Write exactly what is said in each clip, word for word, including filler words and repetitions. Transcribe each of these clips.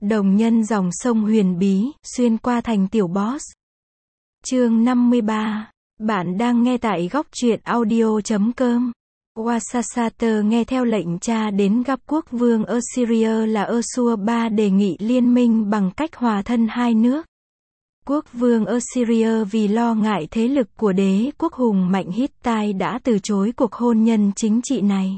Đồng nhân dòng sông huyền bí, xuyên qua thành tiểu boss. Chương năm mươi ba. Bạn đang nghe tại góc truyện audio chấm com. Wasasater nghe theo lệnh cha đến gặp quốc vương Assyria là Assur-ba đề nghị liên minh bằng cách hòa thân hai nước. Quốc vương Assyria vì lo ngại thế lực của đế quốc hùng mạnh Hittite đã từ chối cuộc hôn nhân chính trị này.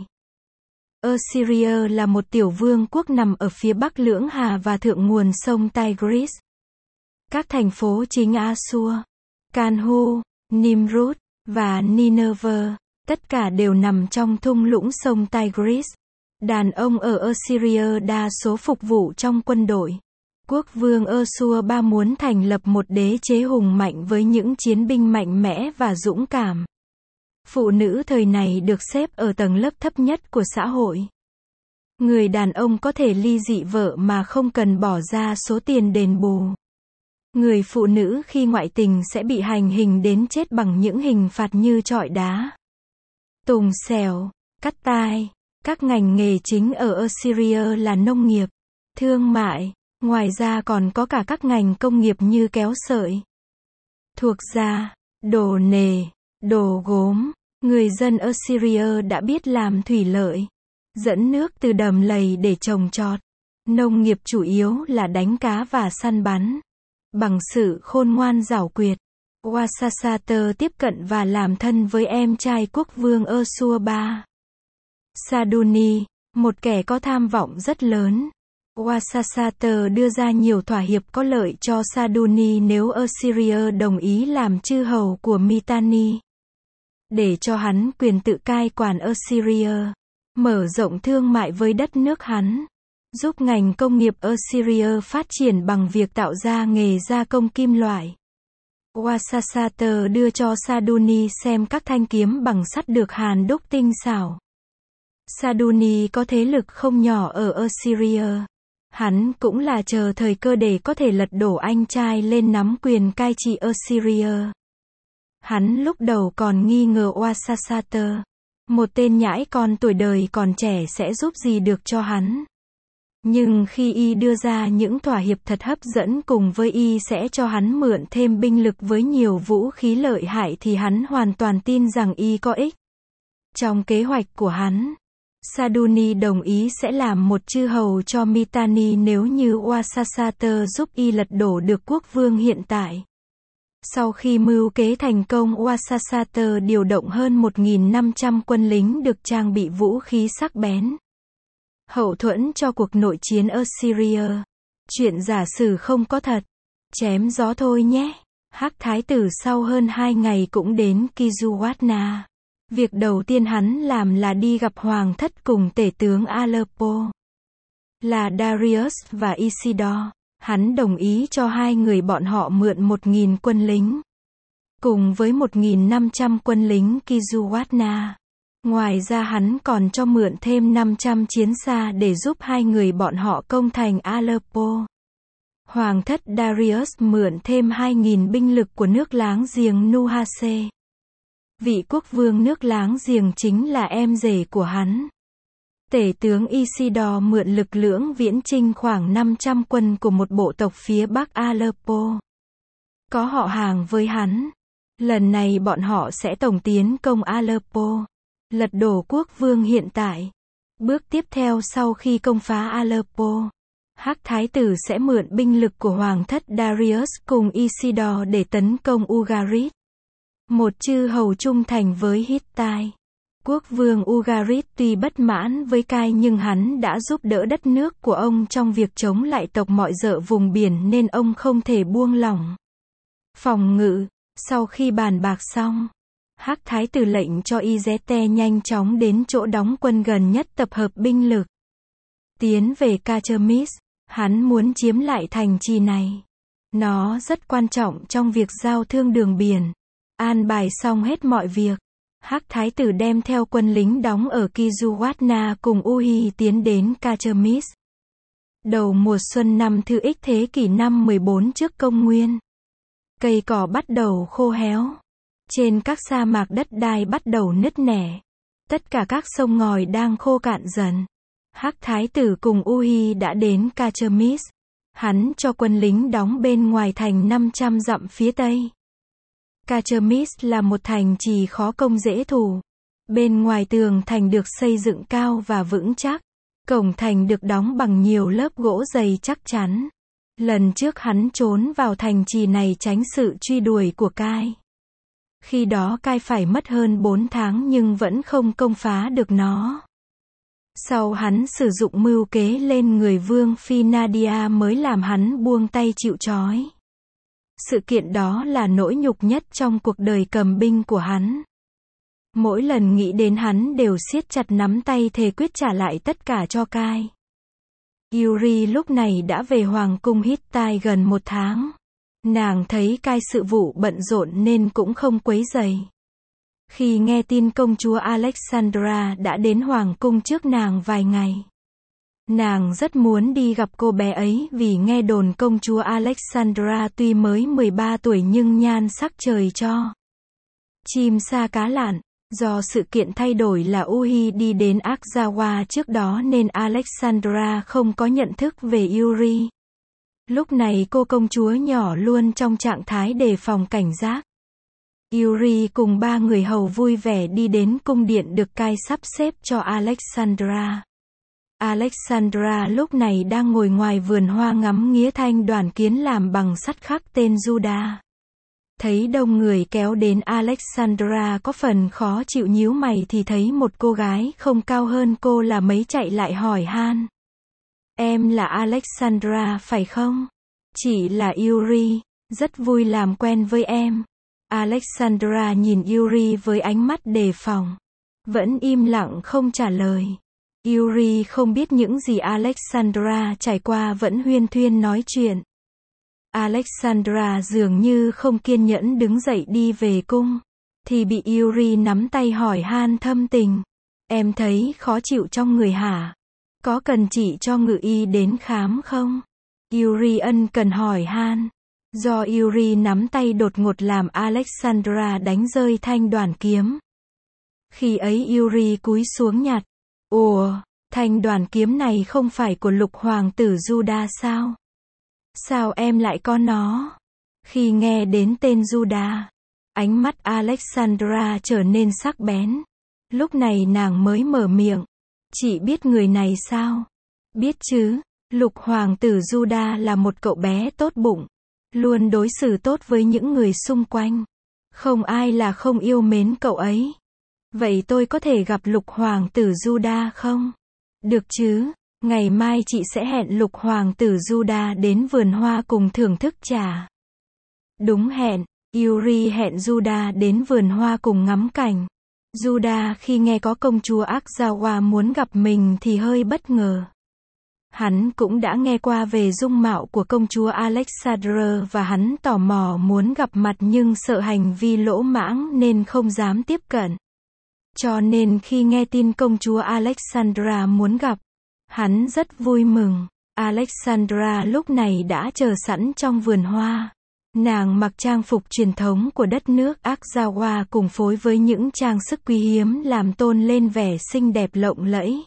Assyria là một tiểu vương quốc nằm ở phía bắc Lưỡng Hà và thượng nguồn sông Tigris. Các thành phố chính Assur, Canhu, Nimrud và Nineveh, tất cả đều nằm trong thung lũng sông Tigris. Đàn ông ở Assyria đa số phục vụ trong quân đội. Quốc vương Assur-ba muốn thành lập một đế chế hùng mạnh với những chiến binh mạnh mẽ và dũng cảm. Phụ nữ thời này được xếp ở tầng lớp thấp nhất của xã hội. Người đàn ông có thể ly dị vợ mà không cần bỏ ra số tiền đền bù. Người phụ nữ khi ngoại tình sẽ bị hành hình đến chết bằng những hình phạt như trọi đá, tùng xẻo, cắt tai. Các ngành nghề chính ở Assyria là nông nghiệp, thương mại, ngoài ra còn có cả các ngành công nghiệp như kéo sợi, thuộc da, đồ nề, đồ gốm. Người dân Assyria đã biết làm thủy lợi, dẫn nước từ đầm lầy để trồng trọt. Nông nghiệp chủ yếu là đánh cá và săn bắn. Bằng sự khôn ngoan giảo quyệt, Wasasater tiếp cận và làm thân với em trai quốc vương Assur-ba, Saduni, một kẻ có tham vọng rất lớn. Wasasater đưa ra nhiều thỏa hiệp có lợi cho Saduni nếu Assyria đồng ý làm chư hầu của Mitanni, để cho hắn quyền tự cai quản Assyria, mở rộng thương mại với đất nước hắn, giúp ngành công nghiệp Assyria phát triển bằng việc tạo ra nghề gia công kim loại. Wasasater đưa cho Saduni xem các thanh kiếm bằng sắt được hàn đúc tinh xảo. Saduni có thế lực không nhỏ ở Assyria. Hắn cũng là chờ thời cơ để có thể lật đổ anh trai lên nắm quyền cai trị Assyria. Hắn lúc đầu còn nghi ngờ Wasasater, một tên nhãi con tuổi đời còn trẻ sẽ giúp gì được cho hắn. Nhưng khi y đưa ra những thỏa hiệp thật hấp dẫn cùng với y sẽ cho hắn mượn thêm binh lực với nhiều vũ khí lợi hại thì hắn hoàn toàn tin rằng y có ích. Trong kế hoạch của hắn, Saduni đồng ý sẽ làm một chư hầu cho Mitanni nếu như Wasasater giúp y lật đổ được quốc vương hiện tại. Sau khi mưu kế thành công, Wasasater điều động hơn một nghìn năm trăm quân lính được trang bị vũ khí sắc bén, hậu thuẫn cho cuộc nội chiến Assyria. Chuyện giả sử không có thật, chém gió thôi nhé. Hắc thái tử sau hơn hai ngày cũng đến Kizuwatna. Việc đầu tiên hắn làm là đi gặp hoàng thất cùng tể tướng Aleppo, là Darius và Isidore. Hắn đồng ý cho hai người bọn họ mượn một nghìn quân lính, cùng với một nghìn năm trăm quân lính Kizuwatna. Ngoài ra hắn còn cho mượn thêm năm trăm chiến xa để giúp hai người bọn họ công thành Aleppo. Hoàng thất Darius mượn thêm hai nghìn binh lực của nước láng giềng Nuhase. Vị quốc vương nước láng giềng chính là em rể của hắn. Tể tướng Isidore mượn lực lượng viễn chinh khoảng năm trăm quân của một bộ tộc phía bắc Aleppo, có họ hàng với hắn. Lần này bọn họ sẽ tổng tiến công Aleppo, lật đổ quốc vương hiện tại. Bước tiếp theo sau khi công phá Aleppo, Hắc thái tử sẽ mượn binh lực của hoàng thất Darius cùng Isidore để tấn công Ugarit, một chư hầu trung thành với Hittite. Quốc vương Ugarit tuy bất mãn với Cai nhưng hắn đã giúp đỡ đất nước của ông trong việc chống lại tộc mọi dợ vùng biển nên ông không thể buông lỏng phòng ngự. Sau khi bàn bạc xong, Hắc thái tử lệnh cho Izete nhanh chóng đến chỗ đóng quân gần nhất tập hợp binh lực, tiến về Kachermis. Hắn muốn chiếm lại thành trì này. Nó rất quan trọng trong việc giao thương đường biển. An bài xong hết mọi việc, Hắc thái tử đem theo quân lính đóng ở Kizuwatna cùng Uhi tiến đến Kachermis. Đầu mùa xuân năm thứ Ích thế kỷ năm mười bốn trước công nguyên, cây cỏ bắt đầu khô héo. Trên các sa mạc đất đai bắt đầu nứt nẻ. Tất cả các sông ngòi đang khô cạn dần. Hắc thái tử cùng Uhi đã đến Kachermis. Hắn cho quân lính đóng bên ngoài thành năm trăm dặm phía tây. Kachermis là một thành trì khó công dễ thủ. Bên ngoài tường thành được xây dựng cao và vững chắc. Cổng thành được đóng bằng nhiều lớp gỗ dày chắc chắn. Lần trước hắn trốn vào thành trì này tránh sự truy đuổi của Cai. Khi đó Cai phải mất hơn bốn tháng nhưng vẫn không công phá được nó. Sau hắn sử dụng mưu kế lên người vương phi Nadia mới làm hắn buông tay chịu trói. Sự kiện đó là nỗi nhục nhất trong cuộc đời cầm binh của hắn. Mỗi lần nghĩ đến hắn đều siết chặt nắm tay thề quyết trả lại tất cả cho Cai. Yuri lúc này đã về hoàng cung Hittite gần một tháng. Nàng thấy Cai sự vụ bận rộn nên cũng không quấy rầy. Khi nghe tin công chúa Alexandra đã đến hoàng cung trước nàng vài ngày, nàng rất muốn đi gặp cô bé ấy vì nghe đồn công chúa Alexandra tuy mới mười ba tuổi nhưng nhan sắc trời cho. Chim sa cá lặn. Do sự kiện thay đổi là Uhi đi đến Akzawa trước đó nên Alexandra không có nhận thức về Yuri. Lúc này cô công chúa nhỏ luôn trong trạng thái đề phòng cảnh giác. Yuri cùng ba người hầu vui vẻ đi đến cung điện được Cai sắp xếp cho Alexandra. Alexandra lúc này đang ngồi ngoài vườn hoa ngắm nghía thanh đoàn kiến làm bằng sắt khắc tên Judah. Thấy đông người kéo đến Alexandra có phần khó chịu nhíu mày thì thấy một cô gái không cao hơn cô là mấy chạy lại hỏi han. Em là Alexandra phải không? Chị là Yuri, rất vui làm quen với em. Alexandra nhìn Yuri với ánh mắt đề phòng. Vẫn im lặng không trả lời. Yuri không biết những gì Alexandra trải qua vẫn huyên thuyên nói chuyện. Alexandra dường như không kiên nhẫn đứng dậy đi về cung. Thì bị Yuri nắm tay hỏi han thâm tình. Em thấy khó chịu trong người hả? Có cần chị cho ngự y đến khám không? Yuri ân cần hỏi han. Do Yuri nắm tay đột ngột làm Alexandra đánh rơi thanh đoàn kiếm. Khi ấy Yuri cúi xuống nhặt. Ủa, thanh đoàn kiếm này không phải của lục hoàng tử Judah sao? Sao em lại có nó? Khi nghe đến tên Judah, ánh mắt Alexandra trở nên sắc bén. Lúc này nàng mới mở miệng. Chị biết người này sao? Biết chứ, lục hoàng tử Judah là một cậu bé tốt bụng. Luôn đối xử tốt với những người xung quanh. Không ai là không yêu mến cậu ấy. Vậy tôi có thể gặp lục hoàng tử Judah không? Được chứ, ngày mai chị sẽ hẹn lục hoàng tử Judah đến vườn hoa cùng thưởng thức trà. Đúng hẹn, Yuri hẹn Judah đến vườn hoa cùng ngắm cảnh. Judah khi nghe có công chúa Akzawa muốn gặp mình thì hơi bất ngờ. Hắn cũng đã nghe qua về dung mạo của công chúa Alexandra và hắn tò mò muốn gặp mặt nhưng sợ hành vi lỗ mãng nên không dám tiếp cận. Cho nên khi nghe tin công chúa Alexandra muốn gặp, hắn rất vui mừng. Alexandra lúc này đã chờ sẵn trong vườn hoa. Nàng mặc trang phục truyền thống của đất nước Akzawa cùng phối với những trang sức quý hiếm làm tôn lên vẻ xinh đẹp lộng lẫy.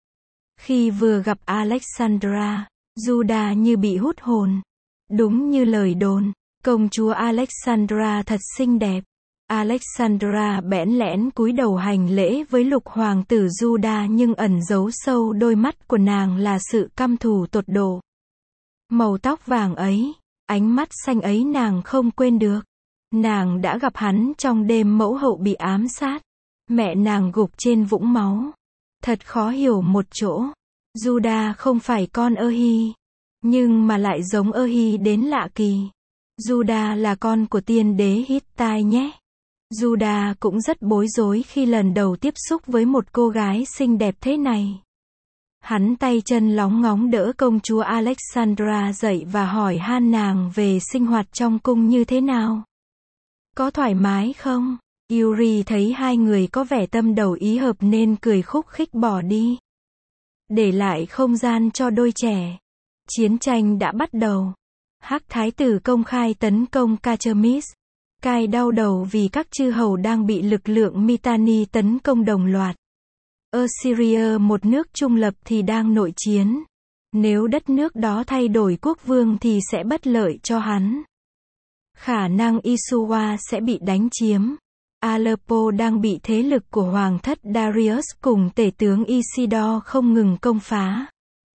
Khi vừa gặp Alexandra, Judah như bị hút hồn. Đúng như lời đồn, công chúa Alexandra thật xinh đẹp. Alexandra bẽn lẽn cúi đầu hành lễ với lục hoàng tử Judah nhưng ẩn giấu sâu đôi mắt của nàng là sự căm thù tột độ. Màu tóc vàng ấy, ánh mắt xanh ấy nàng không quên được. Nàng đã gặp hắn trong đêm mẫu hậu bị ám sát. Mẹ nàng gục trên vũng máu. Thật khó hiểu một chỗ. Judah không phải con Ơ-hi, nhưng mà lại giống Ơ-hi đến lạ kỳ. Judah là con của tiên đế Hittite nhé. Judah cũng rất bối rối khi lần đầu tiếp xúc với một cô gái xinh đẹp thế này. Hắn tay chân lóng ngóng đỡ công chúa Alexandra dậy và hỏi han nàng về sinh hoạt trong cung như thế nào. Có thoải mái không? Yuri thấy hai người có vẻ tâm đầu ý hợp nên cười khúc khích bỏ đi. Để lại không gian cho đôi trẻ. Chiến tranh đã bắt đầu. Hắc thái tử công khai tấn công Kachermis. Cai đau đầu vì các chư hầu đang bị lực lượng Mitanni tấn công đồng loạt. Assyria một nước trung lập thì đang nội chiến. Nếu đất nước đó thay đổi quốc vương thì sẽ bất lợi cho hắn. Khả năng Isua sẽ bị đánh chiếm. Aleppo đang bị thế lực của hoàng thất Darius cùng tể tướng Isidore không ngừng công phá.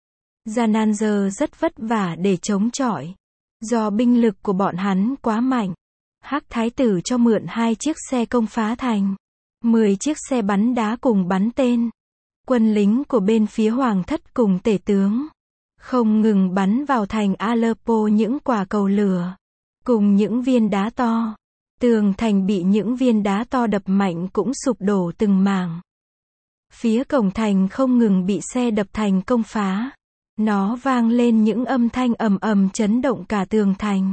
Jananzer rất vất vả để chống chọi. Do binh lực của bọn hắn quá mạnh, Hắc thái tử cho mượn hai chiếc xe công phá thành, mười chiếc xe bắn đá cùng bắn tên. Quân lính của bên phía hoàng thất cùng tể tướng không ngừng bắn vào thành Aleppo những quả cầu lửa cùng những viên đá to. Tường thành bị những viên đá to đập mạnh cũng sụp đổ từng mảng. Phía cổng thành không ngừng bị xe đập thành công phá. Nó vang lên những âm thanh ầm ầm chấn động cả tường thành.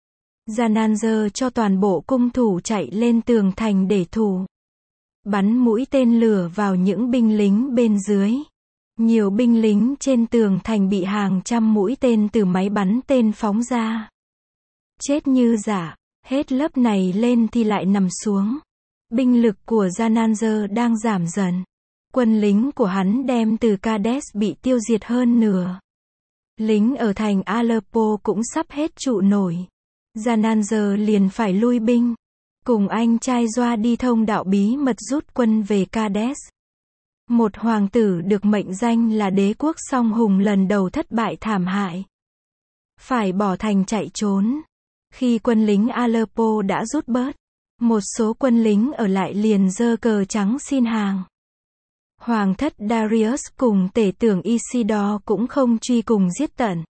Jananzer cho toàn bộ cung thủ chạy lên tường thành để thủ. Bắn mũi tên lửa vào những binh lính bên dưới. Nhiều binh lính trên tường thành bị hàng trăm mũi tên từ máy bắn tên phóng ra. Chết như dã, hết lớp này lên thì lại nằm xuống. Binh lực của Jananzer đang giảm dần. Quân lính của hắn đem từ Kadesh bị tiêu diệt hơn nửa. Lính ở thành Aleppo cũng sắp hết trụ nổi. Jananzer liền phải lui binh. Cùng anh trai Joa đi thông đạo bí mật rút quân về Kadesh. Một hoàng tử được mệnh danh là đế quốc song hùng lần đầu thất bại thảm hại. Phải bỏ thành chạy trốn. Khi quân lính Aleppo đã rút bớt, một số quân lính ở lại liền giơ cờ trắng xin hàng. Hoàng thất Darius cùng tể tướng Isidore cũng không truy cùng giết tận.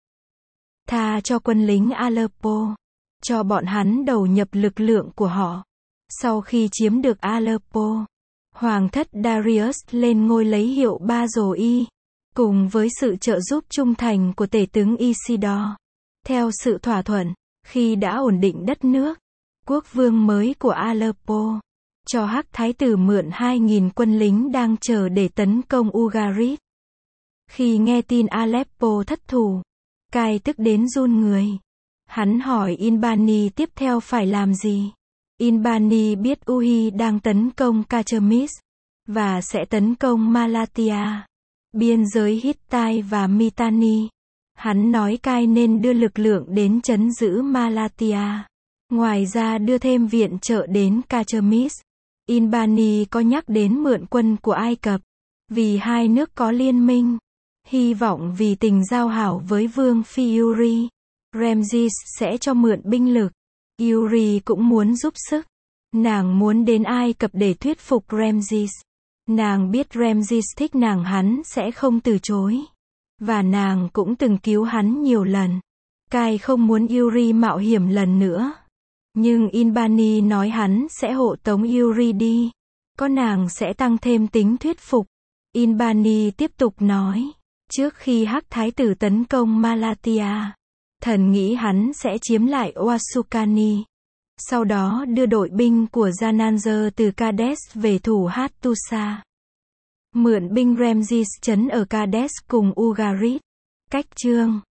Tha cho quân lính Aleppo. Cho bọn hắn đầu nhập lực lượng của họ. Sau khi chiếm được Aleppo, Hoàng thất Darius lên ngôi lấy hiệu Ba-dồ-y, cùng với sự trợ giúp trung thành của tể tướng Isidore. Theo sự thỏa thuận, khi đã ổn định đất nước, quốc vương mới của Aleppo cho Hắc thái tử mượn hai nghìn quân lính đang chờ để tấn công Ugarit. Khi nghe tin Aleppo thất thủ, cai tức đến run người. Hắn hỏi Inbani tiếp theo phải làm gì. Inbani biết Uhi đang tấn công Kachemis và sẽ tấn công Malatia, biên giới Hittite và Mitanni. Hắn nói cai nên đưa lực lượng đến trấn giữ Malatia. Ngoài ra đưa thêm viện trợ đến Kachemis. Inbani có nhắc đến mượn quân của Ai Cập, vì hai nước có liên minh. Hy vọng vì tình giao hảo với vương phi Uri, Ramses sẽ cho mượn binh lực. Uri cũng muốn giúp sức. Nàng muốn đến Ai Cập để thuyết phục Ramses. Nàng biết Ramses thích nàng, hắn sẽ không từ chối. Và nàng cũng từng cứu hắn nhiều lần. Cai không muốn Uri mạo hiểm lần nữa. Nhưng Inbani nói hắn sẽ hộ tống Uri đi. Có nàng sẽ tăng thêm tính thuyết phục. Inbani tiếp tục nói. Trước khi Hắc thái tử tấn công Malatia, thần nghĩ hắn sẽ chiếm lại Ouasukani. Sau đó đưa đội binh của Jananzer từ Kadesh về thủ Hattusa. Mượn binh Ramses trấn ở Kadesh cùng Ugarit. Cách chương